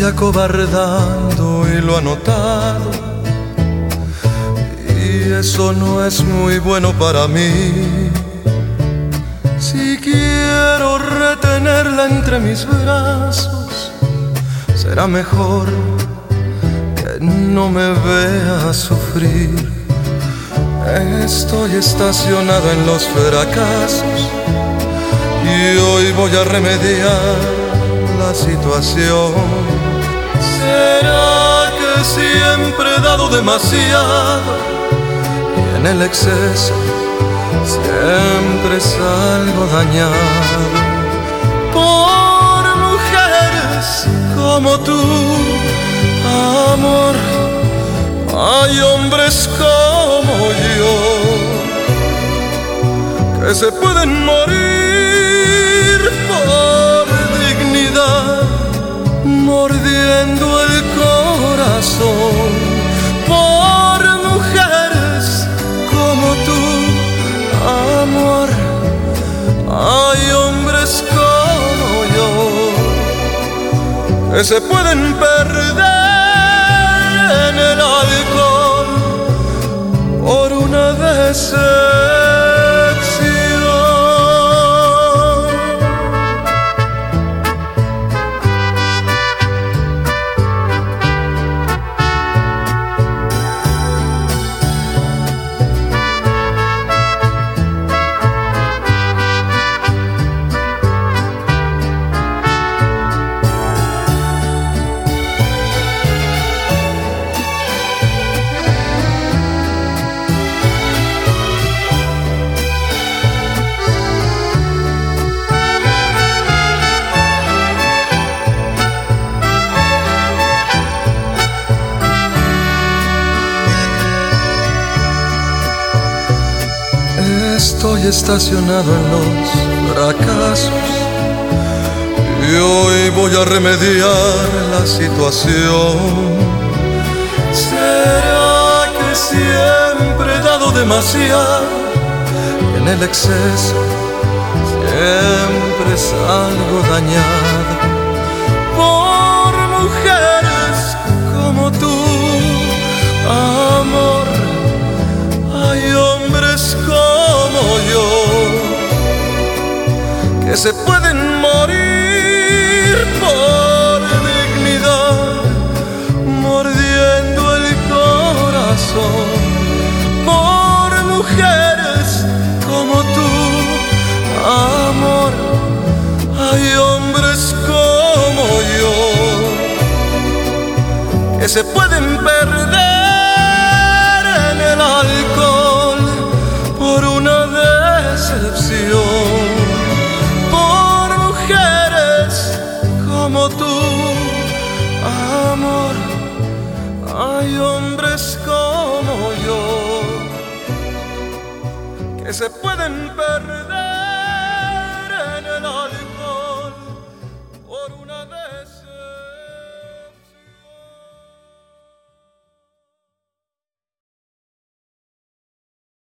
acobardando y lo ha notado, y eso no es muy bueno para mí. Si quiero retenerla entre mis brazos, será mejor que no me vea sufrir. Estoy estacionado en los fracasos y hoy voy a remediar la situación. ¿Será que siempre he dado demasiado y en el exceso siempre salgo dañado? Por mujeres como tú, amor, hay hombres como yo que se pueden morir por dignidad, mordiendo el corazón. Por mujeres como tú, amor, hay hombres como yo que se pueden perder en el alcohol por una decepción. Estoy estacionado en los fracasos y hoy voy a remediar la situación. ¿Será que siempre he dado demasiado y en el exceso siempre salgo dañado? Por mujeres como tú, amor, hay hombres como yo que se pueden morir por dignidad, mordiendo el corazón. Por mujeres como tú, amor, hay hombres como yo que se pueden perder en el alcohol por una decepción. Por mujeres como tú, amor, hay hombres como yo que se pueden perder